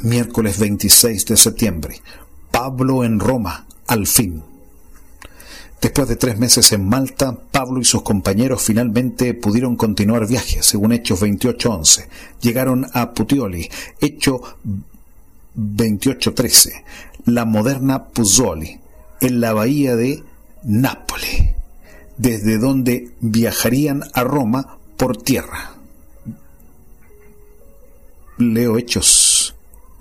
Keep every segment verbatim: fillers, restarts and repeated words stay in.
miércoles veintiséis de septiembre. Pablo en Roma, al fin. Después de tres meses en Malta, Pablo y sus compañeros finalmente pudieron continuar viaje, según Hechos veintiocho once. Llegaron a Puteoli, Hecho veintiocho trece, la moderna Puzzoli, en la bahía de Nápoles, desde donde viajarían a Roma por tierra. Leo Hechos,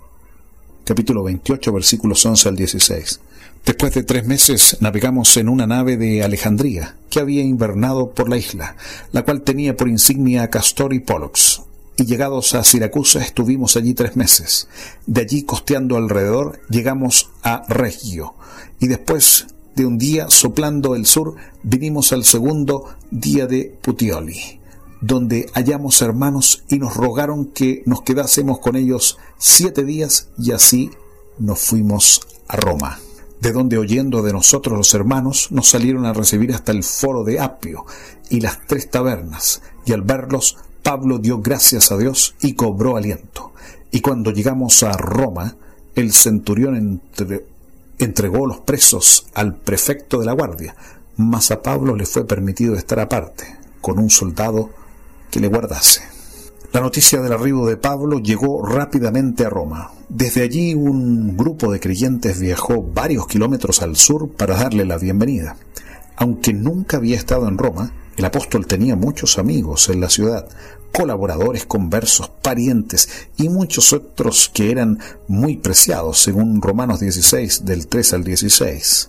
capítulo veintiocho, versículos once al dieciséis. Después de tres meses navegamos en una nave de Alejandría, que había invernado por la isla, la cual tenía por insignia Castor y Pollux. Y llegados a Siracusa estuvimos allí tres meses. De allí, costeando alrededor, llegamos a Regio, y después de un día soplando el sur, vinimos al segundo día de Puteoli, donde hallamos hermanos y nos rogaron que nos quedásemos con ellos siete días, y así nos fuimos a Roma, de donde, oyendo de nosotros los hermanos, nos salieron a recibir hasta el foro de Apio y las tres tabernas, y al verlos Pablo dio gracias a Dios y cobró aliento. Y cuando llegamos a Roma, el centurión entre, entregó los presos al prefecto de la guardia, mas a Pablo le fue permitido estar aparte, con un soldado que le guardase. La noticia del arribo de Pablo llegó rápidamente a Roma. Desde allí un grupo de creyentes viajó varios kilómetros al sur para darle la bienvenida. Aunque nunca había estado en Roma, el apóstol tenía muchos amigos en la ciudad, colaboradores, conversos, parientes y muchos otros que eran muy preciados, según Romanos dieciséis, del tres al dieciséis.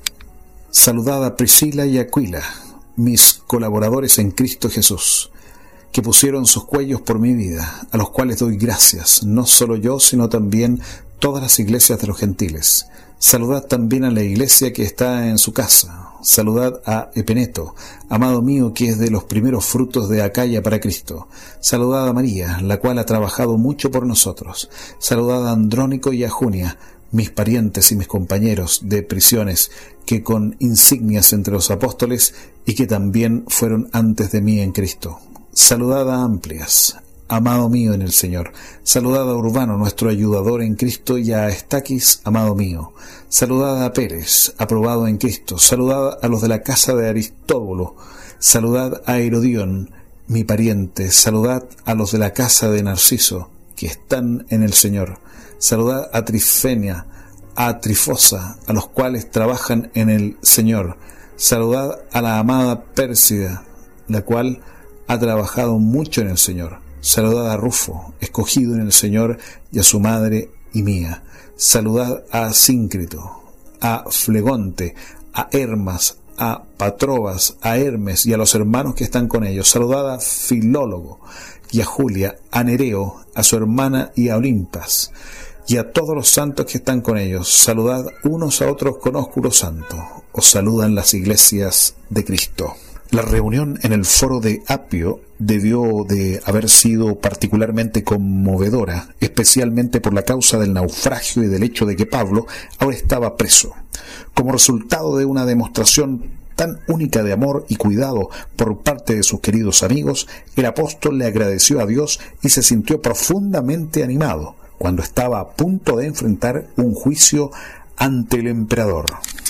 Saludad a Priscila y Aquila, mis colaboradores en Cristo Jesús, que pusieron sus cuellos por mi vida, a los cuales doy gracias, no solo yo, sino también todas las iglesias de los gentiles. Saludad también a la iglesia que está en su casa. Saludad a Epeneto, amado mío, que es de los primeros frutos de Acaya para Cristo. Saludad a María, la cual ha trabajado mucho por nosotros. Saludad a Andrónico y a Junia, mis parientes y mis compañeros de prisiones, que con insignias entre los apóstoles y que también fueron antes de mí en Cristo. Saludad a Amplias, amado mío en el Señor. Saludad a Urbano, nuestro ayudador en Cristo, y a Estaquis, amado mío. Saludad a Pérez, aprobado en Cristo. Saludad a los de la casa de Aristóbulo. Saludad a Herodión, mi pariente. Saludad a los de la casa de Narciso, que están en el Señor. Saludad a Trifenia, a Trifosa, a los cuales trabajan en el Señor. Saludad a la amada Pérsida, la cual ha trabajado mucho en el Señor. Saludad a Rufo, escogido en el Señor, y a su madre y mía. Saludad a Síncrito, a Flegonte, a Hermas, a Patrobas, a Hermes y a los hermanos que están con ellos. Saludad a Filólogo y a Julia, a Nereo, a su hermana y a Olimpas, y a todos los santos que están con ellos. Saludad unos a otros con ósculo santo. Os saludan las iglesias de Cristo. La reunión en el foro de Apio debió de haber sido particularmente conmovedora, especialmente por la causa del naufragio y del hecho de que Pablo ahora estaba preso. Como resultado de una demostración tan única de amor y cuidado por parte de sus queridos amigos, el apóstol le agradeció a Dios y se sintió profundamente animado cuando estaba a punto de enfrentar un juicio ante el emperador.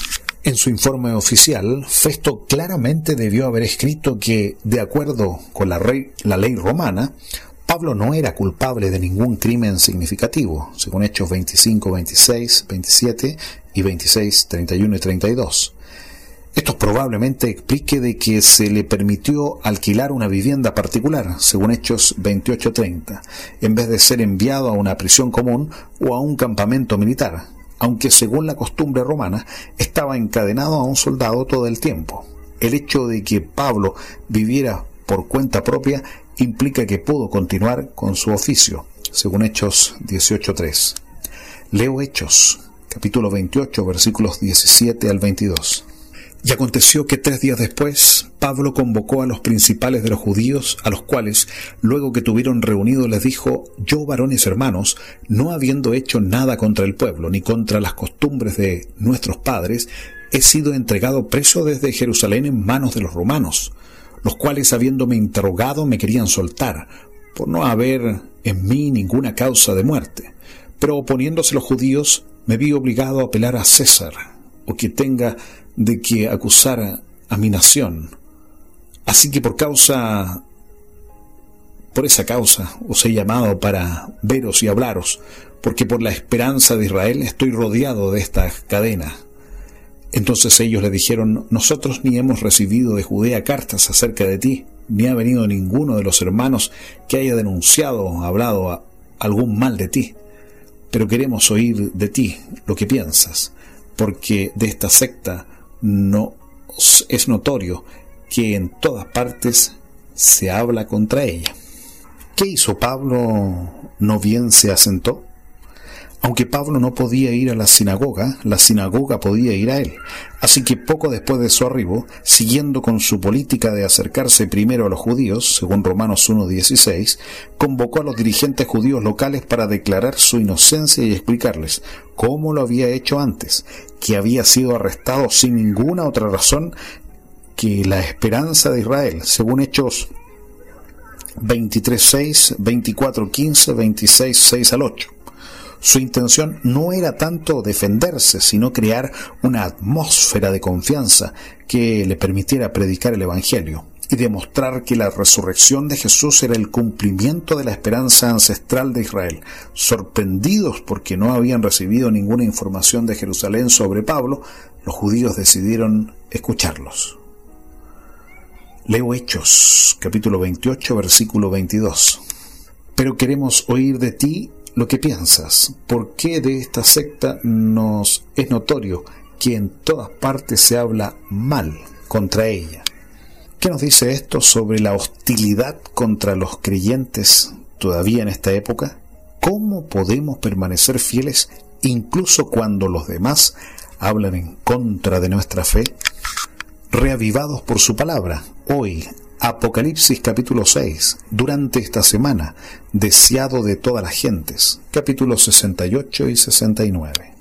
En su informe oficial, Festo claramente debió haber escrito que, de acuerdo con la, rey, la ley romana, Pablo no era culpable de ningún crimen significativo, según Hechos veinticinco, veintiséis, veintisiete y veintiséis, treinta y uno y treinta y dos. Esto probablemente explique de que se le permitió alquilar una vivienda particular, según Hechos veintiocho, treinta, en vez de ser enviado a una prisión común o a un campamento militar, aunque según la costumbre romana estaba encadenado a un soldado todo el tiempo. El hecho de que Pablo viviera por cuenta propia implica que pudo continuar con su oficio, según Hechos dieciocho, tres. Leo Hechos, capítulo veintiocho, versículos diecisiete al veintidós. Y aconteció que tres días después Pablo convocó a los principales de los judíos, a los cuales, luego que tuvieron reunido, les dijo: yo, varones hermanos, no habiendo hecho nada contra el pueblo, ni contra las costumbres de nuestros padres, he sido entregado preso desde Jerusalén en manos de los romanos, los cuales, habiéndome interrogado, me querían soltar, por no haber en mí ninguna causa de muerte. Pero oponiéndose los judíos, me vi obligado a apelar a César, o que tenga de que acusar a mi nación. Así que por causa, por esa causa os he llamado para veros y hablaros, porque por la esperanza de Israel estoy rodeado de esta cadena. Entonces ellos le dijeron: nosotros ni hemos recibido de Judea cartas acerca de ti, ni ha venido ninguno de los hermanos que haya denunciado o hablado a algún mal de ti. Pero queremos oír de ti lo que piensas, porque de esta secta no es notorio que en todas partes se habla contra ella. ¿Qué hizo Pablo? ¿No bien se asentó? Aunque Pablo no podía ir a la sinagoga, la sinagoga podía ir a él. Así que poco después de su arribo, siguiendo con su política de acercarse primero a los judíos, según Romanos uno dieciséis, convocó a los dirigentes judíos locales para declarar su inocencia y explicarles cómo lo había hecho antes, que había sido arrestado sin ninguna otra razón que la esperanza de Israel, según Hechos veintitrés seis, veinticuatro quince, veintiséis seis al ocho. Su intención no era tanto defenderse, sino crear una atmósfera de confianza que le permitiera predicar el Evangelio y demostrar que la resurrección de Jesús era el cumplimiento de la esperanza ancestral de Israel. Sorprendidos porque no habían recibido ninguna información de Jerusalén sobre Pablo, los judíos decidieron escucharlos. Leo Hechos, capítulo veintiocho, versículo veintidós. Pero queremos oír de ti lo que piensas. ¿Por qué de esta secta nos es notorio que en todas partes se habla mal contra ella? ¿Qué nos dice esto sobre la hostilidad contra los creyentes todavía en esta época? ¿Cómo podemos permanecer fieles incluso cuando los demás hablan en contra de nuestra fe? Reavivados por su palabra, hoy, Apocalipsis capítulo seis, durante esta semana, deseado de todas las gentes, capítulos sesenta y ocho y sesenta y nueve.